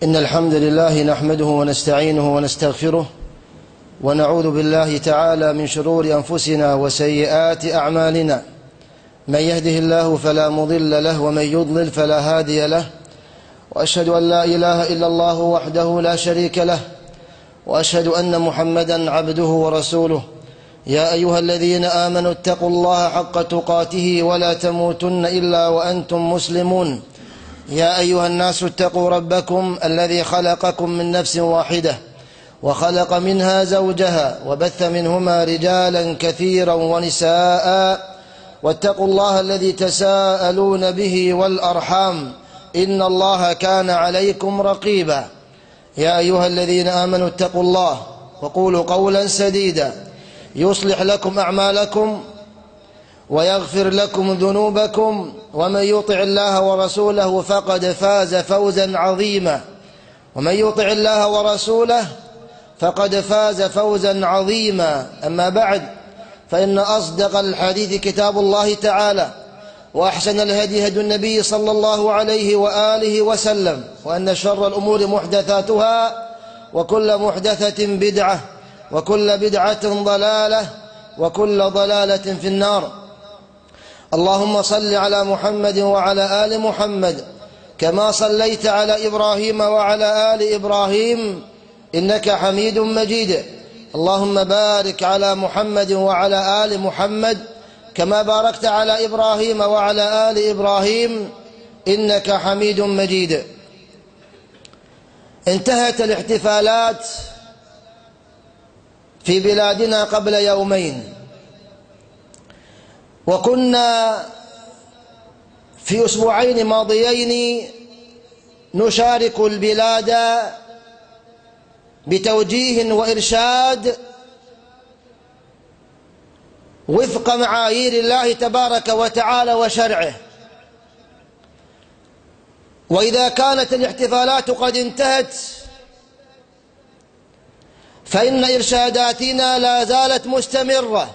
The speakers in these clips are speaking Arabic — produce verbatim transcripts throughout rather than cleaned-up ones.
إن الحمد لله نحمده ونستعينه ونستغفره ونعوذ بالله تعالى من شرور أنفسنا وسيئات أعمالنا. من يهده الله فلا مضل له ومن يضلل فلا هادي له، وأشهد أن لا إله إلا الله وحده لا شريك له، وأشهد أن محمدا عبده ورسوله. يا أيها الذين آمنوا اتقوا الله حق تقاته ولا تموتن إلا وأنتم مسلمون. يا أيها الناس اتقوا ربكم الذي خلقكم من نفس واحدة وخلق منها زوجها وبث منهما رجالا كثيرا ونساء، واتقوا الله الذي تساءلون به والأرحام إن الله كان عليكم رقيبا. يا أيها الذين آمنوا اتقوا الله وقولوا قولا سديدا يصلح لكم أعمالكم ويغفر لكم ذنوبكم، ومن يطع الله ورسوله فقد فاز فوزا عظيما. ومن يطع الله ورسوله فقد فاز فوزا عظيما. أما بعد، فإن أصدق الحديث كتاب الله تعالى، وأحسن الهدي هدي النبي صلى الله عليه وآله وسلم، وأن شر الأمور محدثاتها، وكل محدثة بدعة، وكل بدعة ضلالة، وكل ضلالة في النار. اللهم صل على محمد وعلى آل محمد كما صليت على إبراهيم وعلى آل إبراهيم إنك حميد مجيد. اللهم بارك على محمد وعلى آل محمد كما باركت على إبراهيم وعلى آل إبراهيم إنك حميد مجيد. انتهت الاحتفالات في بلادنا قبل يومين، وكنا في أسبوعين ماضيين نشارك البلاد بتوجيه وإرشاد وفق معايير الله تبارك وتعالى وشرعه. وإذا كانت الاحتفالات قد انتهت فإن إرشاداتنا لا زالت مستمرة.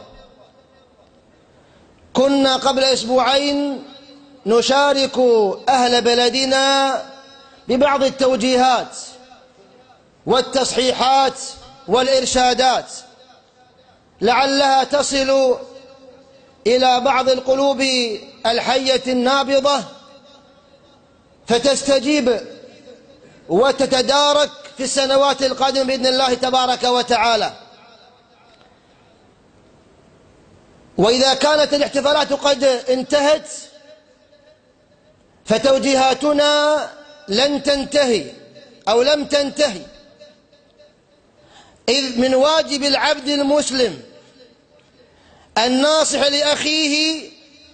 كنا قبل أسبوعين نشارك أهل بلدنا ببعض التوجيهات والتصحيحات والإرشادات لعلها تصل إلى بعض القلوب الحية النابضة فتستجيب وتتدارك في السنوات القادمة بإذن الله تبارك وتعالى. وإذا كانت الاحتفالات قد انتهت فتوجيهاتنا لن تنتهي أو لم تنتهي، إذ من واجب العبد المسلم الناصح لأخيه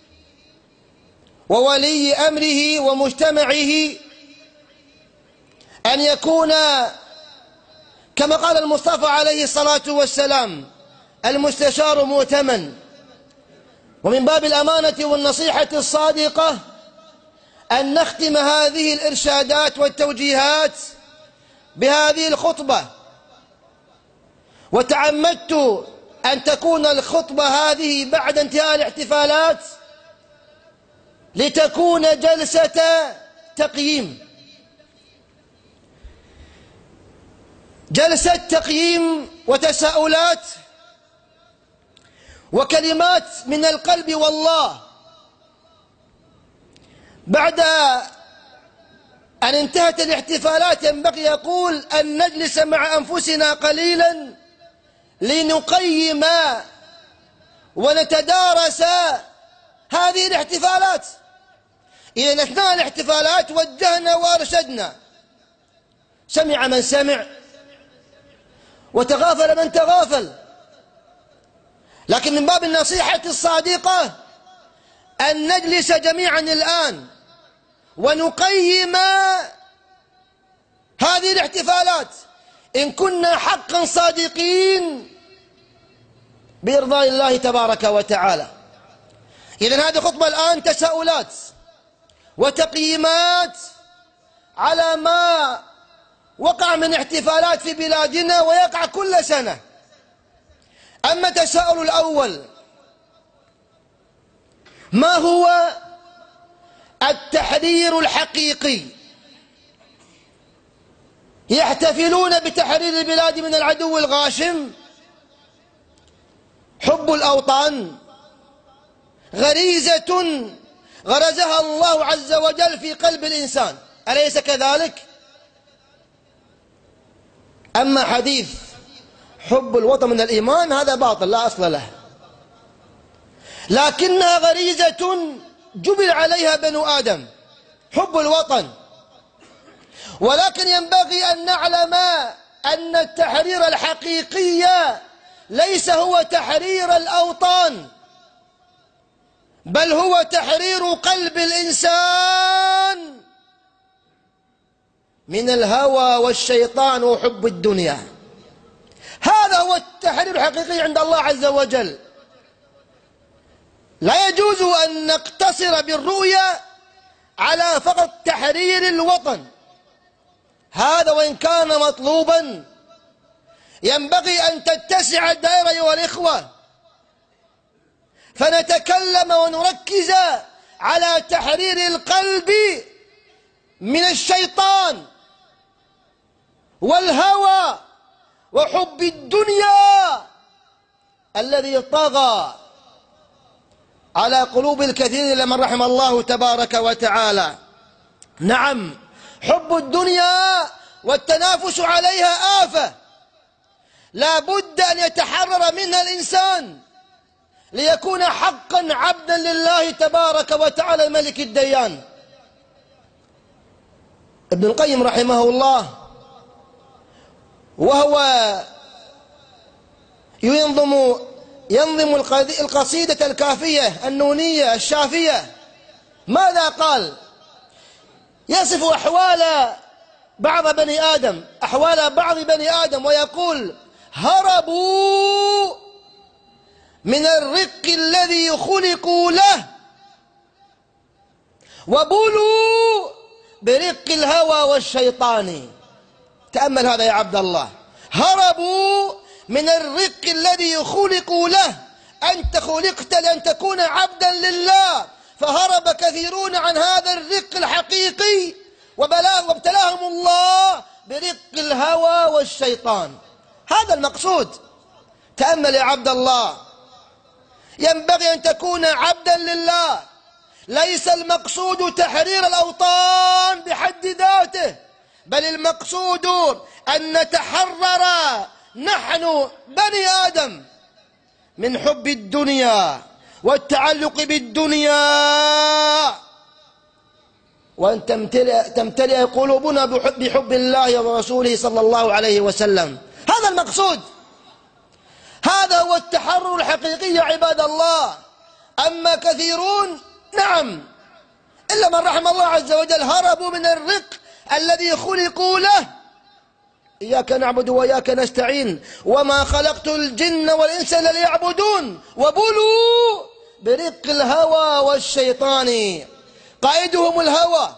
وولي أمره ومجتمعه أن يكون كما قال المصطفى عليه الصلاة والسلام: المستشار مؤتمن. ومن باب الأمانة والنصيحة الصادقة أن نختم هذه الإرشادات والتوجيهات بهذه الخطبة، وتعمدت أن تكون الخطبة هذه بعد انتهاء الاحتفالات لتكون جلسة تقييم، جلسة تقييم وتساؤلات وكلمات من القلب والله. بعد أن انتهت الاحتفالات ينبغي يقول أن نجلس مع أنفسنا قليلا لنقيم ونتدارس هذه الاحتفالات. إذا أثناء الاحتفالات وجهنا وارشدنا، سمع من سمع وتغافل من تغافل، لكن من باب النصيحة الصادقة أن نجلس جميعا الآن ونقيم هذه الاحتفالات إن كنا حقا صادقين بإرضاء الله تبارك وتعالى. إذن هذه خطبة الآن تساؤلات وتقييمات على ما وقع من احتفالات في بلادنا ويقع كل سنة. أما التساؤل الأول: ما هو التحرير الحقيقي يحتفلون بتحرير البلاد من العدو الغاشم. حب الأوطان غريزة غرزها الله عز وجل في قلب الإنسان، أليس كذلك؟ أما حديث حب الوطن من الإيمان هذا باطل لا أصل له، لكنها غريزة جبل عليها بنو آدم، حب الوطن. ولكن ينبغي أن نعلم أن التحرير الحقيقي ليس هو تحرير الأوطان، بل هو تحرير قلب الإنسان من الهوى والشيطان وحب الدنيا. هذا هو التحرير الحقيقي عند الله عز وجل. لا يجوز أن نقتصر بالرؤية على فقط تحرير الوطن، هذا وإن كان مطلوبا ينبغي أن تتسع الدائرة أيها الإخوة، فنتكلم ونركز على تحرير القلب من الشيطان والهوى وحب الدنيا الذي طغى على قلوب الكثير إلا من رحم الله تبارك وتعالى. نعم، حب الدنيا والتنافس عليها آفة لا بد أن يتحرر منها الإنسان ليكون حقا عبدا لله تبارك وتعالى الملك الديان. ابن القيم رحمه الله وهو ينظم ينظم القصيدة الكافية النونية الشافية ماذا قال؟ يصف أحوال بعض بني آدم أحوال بعض بني آدم ويقول: هربوا من الرق الذي خلقوا له وبلوا برق الهوى والشيطان. تأمل هذا يا عبد الله، هربوا من الرق الذي خلقوا له. أنت خلقت لأن تكون عبدا لله، فهرب كثيرون عن هذا الرق الحقيقي وابتلاهم الله برق الهوى والشيطان. هذا المقصود. تأمل يا عبد الله، ينبغي أن تكون عبدا لله، ليس المقصود تحرير الأوطان بحد ذاته، بل المقصود أن نتحرر نحن بني آدم من حب الدنيا والتعلق بالدنيا، وأن تمتلئ, تمتلئ قلوبنا بحب, بحب الله ورسوله صلى الله عليه وسلم. هذا المقصود، هذا هو التحرر الحقيقي يا عباد الله. أما كثيرون نعم إلا من رحم الله عز وجل هربوا من الرق الذي خلقوا له. إياك نعبد وإياك نستعين وما خلقت الجن والإنس إلا ليعبدون وبلوا برق الهوى والشيطان. قائدهم الهوى،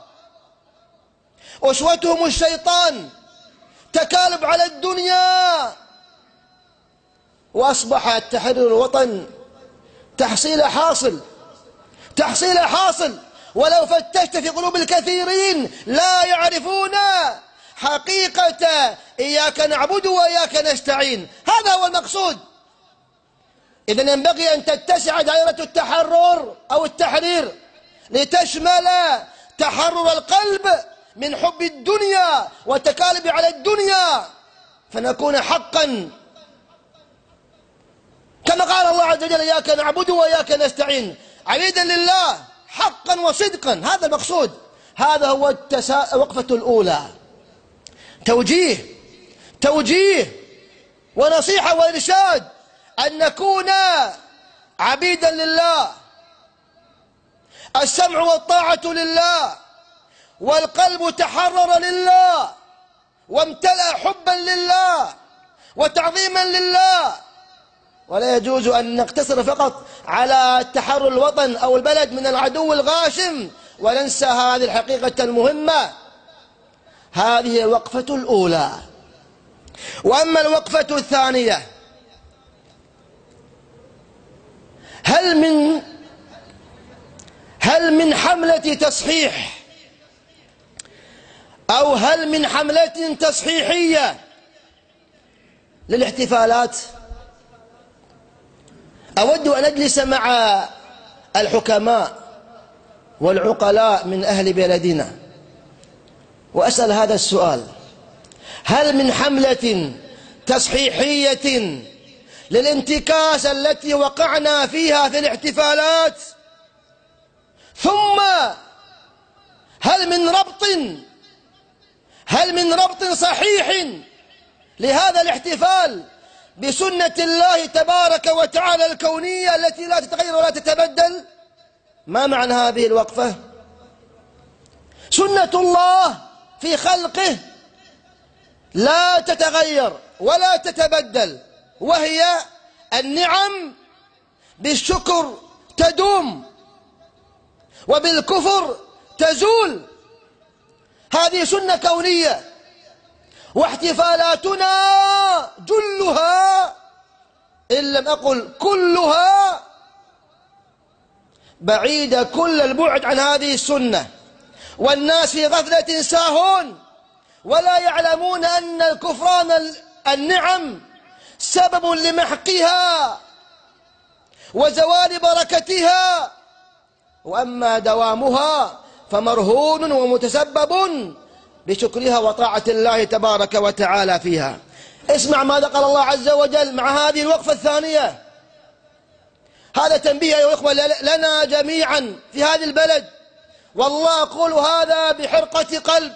أسوتهم الشيطان، تكالب على الدنيا، وأصبح تحرير الوطن تحصيل حاصل تحصيل حاصل ولو فتشت في قلوب الكثيرين لا يعرفون حقيقة إياك نعبد وإياك نستعين. هذا هو المقصود. إذن ينبغي أن تتسع دائرة التحرر أو التحرير لتشمل تحرر القلب من حب الدنيا والتكالب على الدنيا، فنكون حقا كما قال الله عز وجل: إياك نعبد وإياك نستعين، عبيدا لله حقا وصدقا. هذا المقصود. هذا هو التسا... الوقفة الأولى. توجيه توجيه ونصيحة وإرشاد أن نكون عبيدا لله، السمع والطاعة لله، والقلب تحرر لله وامتلأ حبا لله وتعظيما لله. ولا يجوز أن نقتصر فقط على تحرر الوطن أو البلد من العدو الغاشم وننسى هذه الحقيقة المهمة. هذه الوقفة الأولى. وأما الوقفة الثانية، هل من هل من حملة تصحيح أو هل من حملة تصحيحية للاحتفالات؟ أود أن أجلس مع الحكماء والعقلاء من أهل بلدنا وأسأل هذا السؤال: هل من حملة تصحيحية للانتكاس التي وقعنا فيها في الاحتفالات؟ ثم هل من ربط هل من ربط صحيح لهذا الاحتفال بسنة الله تبارك وتعالى الكونية التي لا تتغير ولا تتبدل؟ ما معنى هذه الوقفة؟ سنة الله في خلقه لا تتغير ولا تتبدل، وهي النعم بالشكر تدوم وبالكفر تزول. هذه سنة كونية، واحتفالاتنا جلها إن لم أقل كلها بعيدة كل البعد عن هذه السنة، والناس في غفلة ساهون ولا يعلمون أن الكفران النعم سبب لمحقها وزوال بركتها، وأما دوامها فمرهون ومتسبب بشكرها وطاعة الله تبارك وتعالى فيها. اسمع ماذا قال الله عز وجل مع هذه الوقفة الثانية. هذا تنبيه يا إخوة لنا جميعا في هذه البلد، والله أقول هذا بحرقة قلب،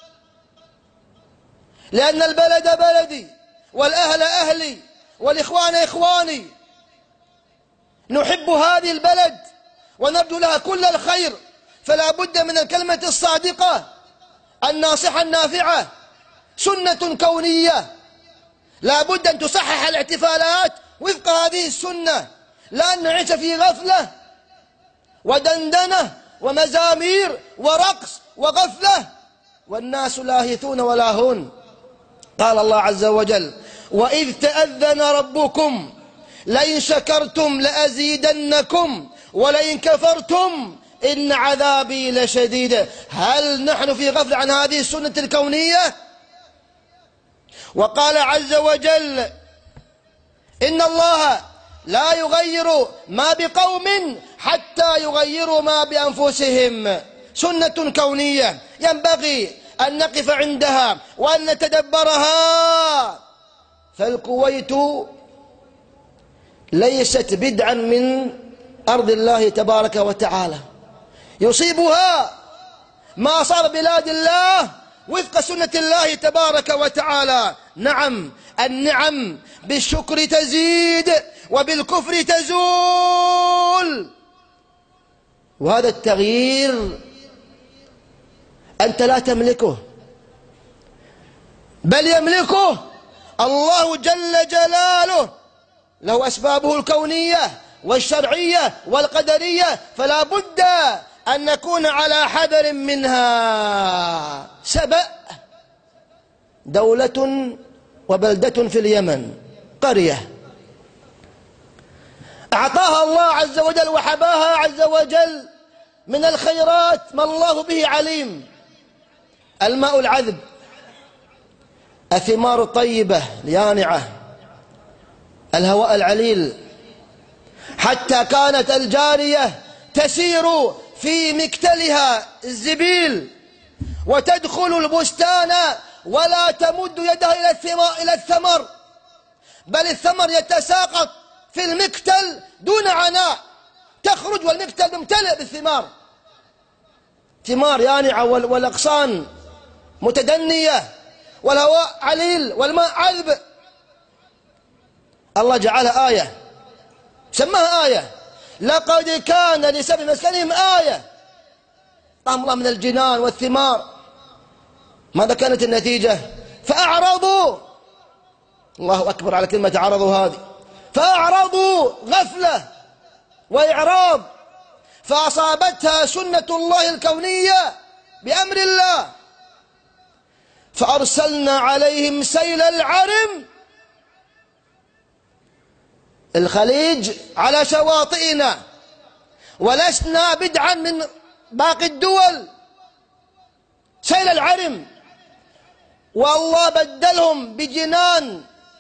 لأن البلد بلدي والأهل أهلي والإخوان إخواني. نحب هذه البلد ونرجو لها كل الخير، فلا بد من الكلمة الصادقة الناصحة النافعة. سنة كونية لا بد أن تصحح الاحتفالات وفق هذه السنة، لا أن نعيش في غفلة ودندنة ومزامير ورقص وغفلة والناس لاهثون ولاهون. قال الله عز وجل: وإذ تأذن ربكم لئن شكرتم لأزيدنكم ولئن كفرتم إن عذابي لشديد. هل نحن في غفلة عن هذه السنة الكونية؟ وقال عز وجل: إن الله لا يغير ما بقوم حتى يغيروا ما بأنفسهم. سنة كونية ينبغي أن نقف عندها وأن نتدبرها. فالكويت ليست بدعا من أرض الله تبارك وتعالى، يصيبها ما أصاب بلاد الله وفق سنة الله تبارك وتعالى. نعم، النعم بالشكر تزيد وبالكفر تزول، وهذا التغيير أنت لا تملكه، بل يملكه الله جل جلاله، له أسبابه الكونية والشرعية والقدرية، فلا بد أن نكون على حذر منها. سبأ دولة وبلدة في اليمن، قرية أعطاها الله عز وجل وحباها عز وجل من الخيرات ما الله به عليم: الماء العذب، الثمار الطيبة اليانعة، الهواء العليل، حتى كانت الجارية تسير في مكتلها الزبيل وتدخل البستان ولا تمد يدها إلى الثمر، بل الثمر يتساقط في المكتل دون عناء، تخرج والمكتل ممتلئ بالثمار، ثمار يانعة والأغصان متدنية والهواء عليل والماء عذب. الله جعلها آية، سماها آية: لقد كان لسبع مسكنهم آية. أمر من الجنان والثمار. ماذا كانت النتيجة؟ فأعرضوا. الله أكبر على كلمة أعرضوا هذه. فأعرضوا، غفلة وإعراض، فأصابتها سنة الله الكونية بأمر الله، فأرسلنا عليهم سيل العرم. الخليج على شواطئنا ولسنا بدعا من باقي الدول. سيل العرم والله بدلهم بجنان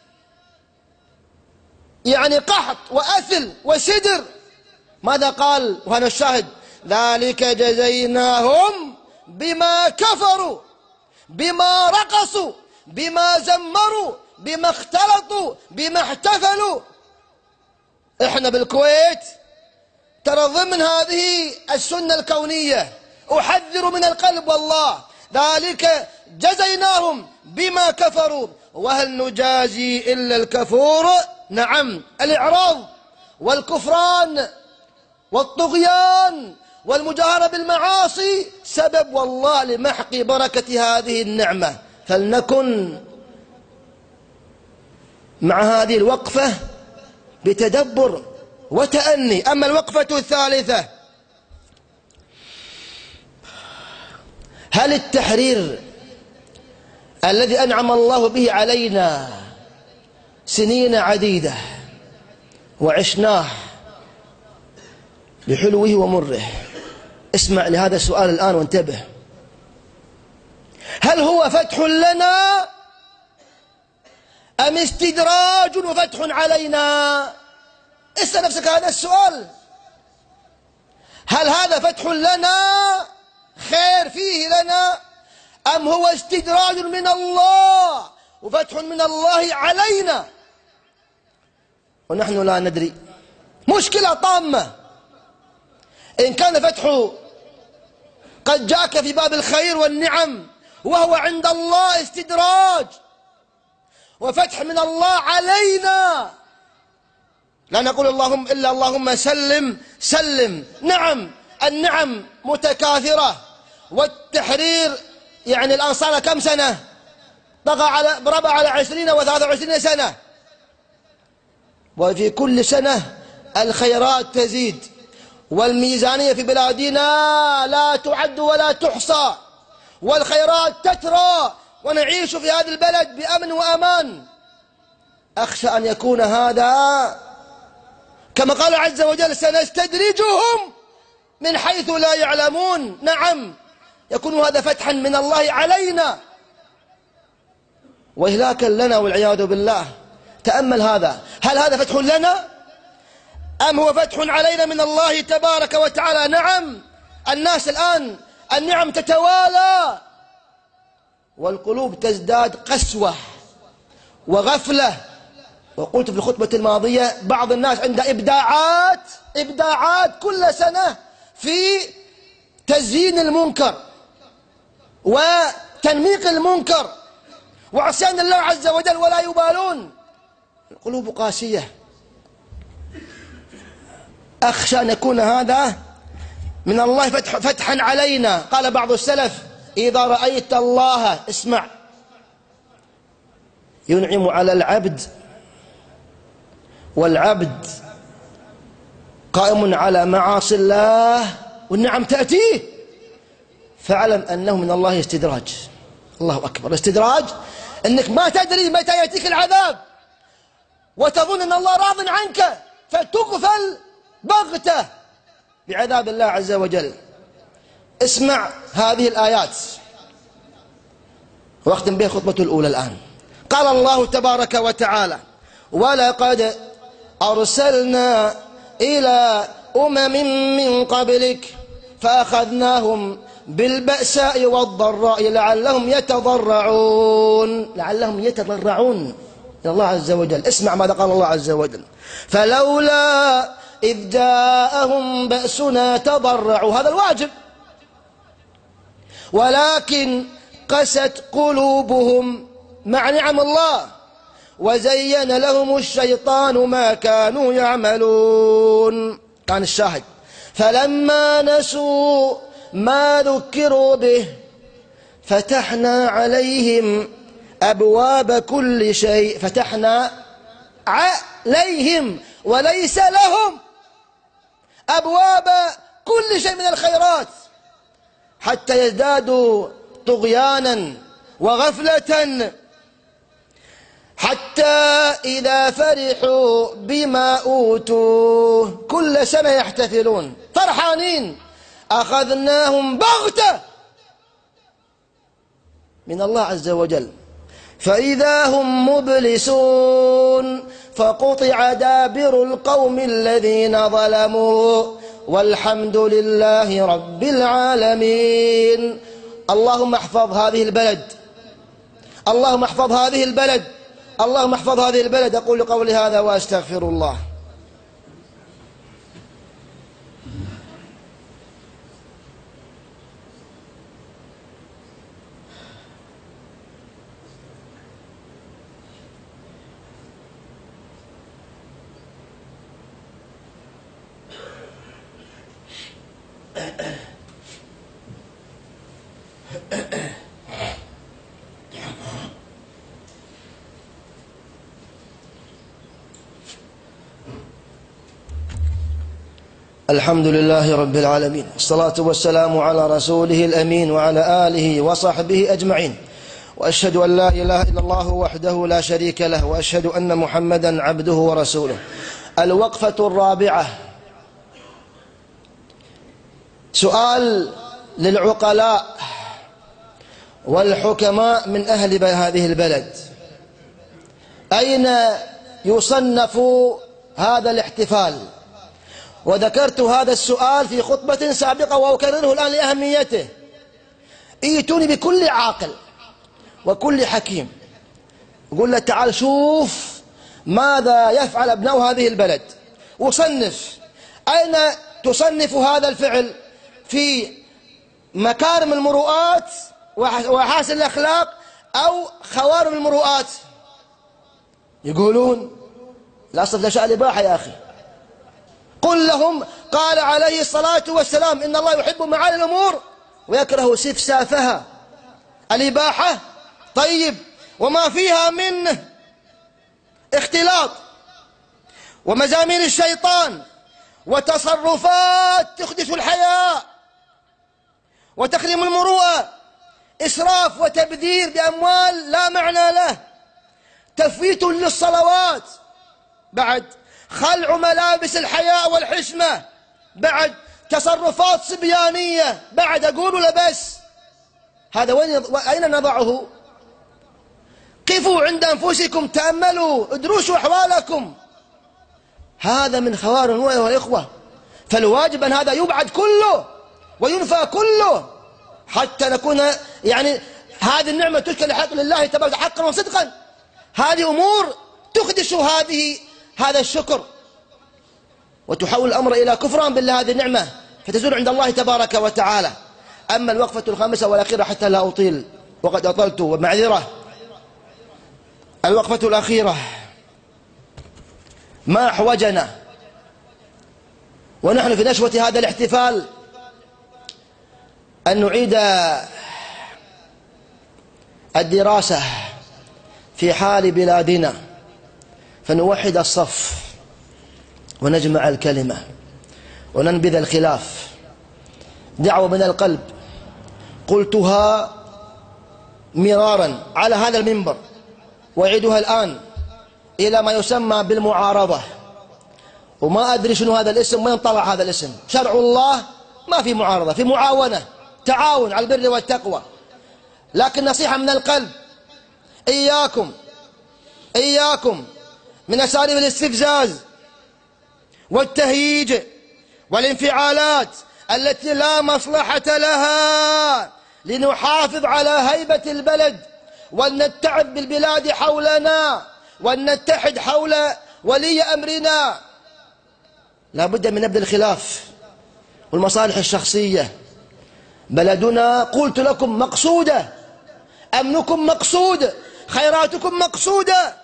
يعني قحط وأثل وسدر. ماذا قال؟ وهنا الشاهد: ذلك جزيناهم بما كفروا بما رقصوا بما زمروا بما اختلطوا بما احتفلوا. احنا بالكويت ترى ضمن هذه السنة الكونية، أحذر من القلب والله، ذلك جزيناهم بما كفروا وهل نجازي إلا الكفور. نعم، الإعراض والكفران والطغيان والمجاهرة بالمعاصي سبب والله لمحق بركة هذه النعمة. فلنكن مع هذه الوقفة بتدبر وتأني. أما الوقفة الثالثة: هل التحرير الذي أنعم الله به علينا سنين عديدة وعشناه بحلوه ومره، اسمع لهذا السؤال الآن وانتبه، هل هو فتح لنا أم استدراج وفتح علينا؟ اسأل نفسك هذا السؤال. هل هذا فتح لنا خير فيه لنا، أم هو استدراج من الله وفتح من الله علينا ونحن لا ندري؟ مشكلة طامة. إن كان فتح قد جاءك في باب الخير والنعم وهو عند الله استدراج وفتح من الله علينا، لا نقول اللهم إلا اللهم سلم سلم. نعم، النعم متكاثرة، والتحرير يعني الآن صار كم سنة؟ طغى على بربع على عشرين وثلاثة وعشرين سنة، وفي كل سنة الخيرات تزيد، والميزانية في بلادنا لا تعد ولا تحصى، والخيرات تترى، ونعيش في هذا البلد بأمن وأمان. أخشى أن يكون هذا كما قال عز وجل: سنستدرجهم من حيث لا يعلمون. نعم، يكون هذا فتحا من الله علينا وإهلاكا لنا والعياذ بالله. تأمل هذا، هل هذا فتح لنا أم هو فتح علينا من الله تبارك وتعالى؟ نعم، الناس الآن النعم تتوالى والقلوب تزداد قسوة وغفلة. وقلت في الخطبة الماضية بعض الناس عنده إبداعات إبداعات كل سنة في تزيين المنكر وتنميق المنكر وعصيان الله عز وجل ولا يبالون. القلوب قاسية. أخشى أن يكون هذا من الله فتح فتحا علينا. قال بعض السلف: إذا رأيت الله، اسمع، ينعم على العبد والعبد قائم على معاصي الله والنعم تأتيه، فاعلم أنه من الله استدراج. الله أكبر. الاستدراج أنك ما تدري متى يأتيك العذاب وتظن أن الله راض عنك فتغفل بغتة بعذاب الله عز وجل. اسمع هذه الآيات واختم بها خطبته الأولى الآن. قال الله تبارك وتعالى: ولقد أرسلنا إلى أمم من قبلك فأخذناهم بالبأساء والضراء لعلهم يتضرعون. لعلهم يتضرعون إلى الله عز وجل. اسمع ماذا قال الله عز وجل: فلولا إذ جاءهم بأسنا تضرعوا، هذا الواجب، ولكن قست قلوبهم مع نعم الله وزين لهم الشيطان ما كانوا يعملون. كان الشاهد: فلما نسوا ما ذكروا به فتحنا عليهم أبواب كل شيء. فتحنا عليهم وليس لهم أبواب كل شيء من الخيرات حتى يزدادوا طغيانا وغفلة، حتى إذا فرحوا بما أوتوه، كل سنة يحتفلون فرحانين، أخذناهم بغتة من الله عز وجل. فإذا هم مبلسون فقطع دابر القوم الذين ظلموا والحمد لله رب العالمين. اللهم احفظ هذه البلد، اللهم احفظ هذه البلد، اللهم احفظ هذه البلد. أقول قولي هذا وأستغفر الله. الحمد لله رب العالمين، والصلاة والسلام على رسوله الأمين وعلى آله وصحبه أجمعين، وأشهد أن لا إله إلا الله وحده لا شريك له، وأشهد أن محمدا عبده ورسوله. الوقفة الرابعة، سؤال للعقلاء والحكماء من أهل هذه البلد: أين يصنف هذا الاحتفال؟ وذكرت هذا السؤال في خطبة سابقة وأكرره الآن لأهميته. ائتوني بكل عاقل وكل حكيم، يقول له تعال شوف ماذا يفعل أبناء هذه البلد، وصنف أين تصنف هذا الفعل، في مكارم المروءات وحاسن الأخلاق أو خوارم المروءات؟ يقولون الأصل في الأشياء الإباحة يا أخي. قل لهم قال عليه الصلاة والسلام إن الله يحب معالي الأمور ويكره سفسافها. الإباحة طيب، وما فيها من اختلاط ومزامير الشيطان وتصرفات تخدش الحياة وتخرم المروءة، إسراف وتبذير بأموال لا معنى له، تفويت للصلوات، بعد خلع ملابس الحياء والحشمة، بعد تصرفات صبيانية، بعد أقول ولا بس؟ هذا وين أين نضعه؟ قفوا عند أنفسكم، تأملوا، ادرسوا أحوالكم. هذا من خوارم المروءة يا إخوة، فالواجب أن هذا يبعد كله وينفى كله حتى نكون يعني هذه النعمة تشكر لحق لله تبارك حقا وصدقا. هذه أمور تخدش هذه هذا الشكر وتحول الأمر إلى كفران بالله هذه النعمة فتزول عند الله تبارك وتعالى. أما الوقفة الخامسة والأخيرة حتى لا أطيل وقد أطلت ومعذرة، الوقفة الأخيرة: ما أحوجنا ونحن في نشوة هذا الاحتفال أن نعيد الدراسة في حال بلادنا، فنوحد الصف ونجمع الكلمة وننبذ الخلاف. دعوة من القلب قلتها مرارا على هذا المنبر وأعيدها الآن إلى ما يسمى بالمعارضة، وما أدري شنو هذا الاسم، وين طلع هذا الاسم. شرع الله ما في معارضة، في معاونة، تعاون على البر والتقوى. لكن نصيحة من القلب: إياكم إياكم من أساليب الاستفزاز والتهييج والانفعالات التي لا مصلحة لها، لنحافظ على هيبة البلد ولنتعب بالبلاد حولنا ولنتحد حول ولي أمرنا. لا بد من نبذ الخلاف والمصالح الشخصية. بلدنا قلت لكم مقصودة، أمنكم مقصود، خيراتكم مقصودة.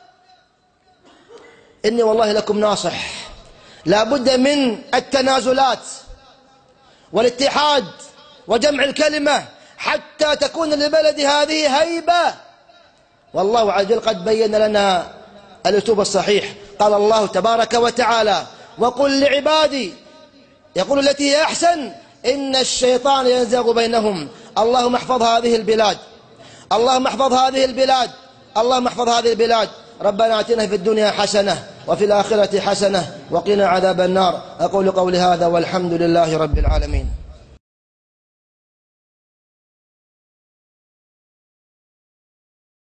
إني والله لكم ناصح، لا بد من التنازلات والاتحاد وجمع الكلمة حتى تكون للبلد هذه هيبة. والله عز وجل قد بين لنا الأسلوب الصحيح. قال الله تبارك وتعالى: وقل لعبادي، يقول التي هي أحسن، إن الشيطان ينزغ بينهم. اللهم احفظ هذه البلاد، اللهم احفظ هذه البلاد، اللهم احفظ هذه البلاد. ربنا آتنا في الدنيا حسنة وفي الآخرة حسنة وقنا عذاب النار. أقول قولي هذا والحمد لله رب العالمين.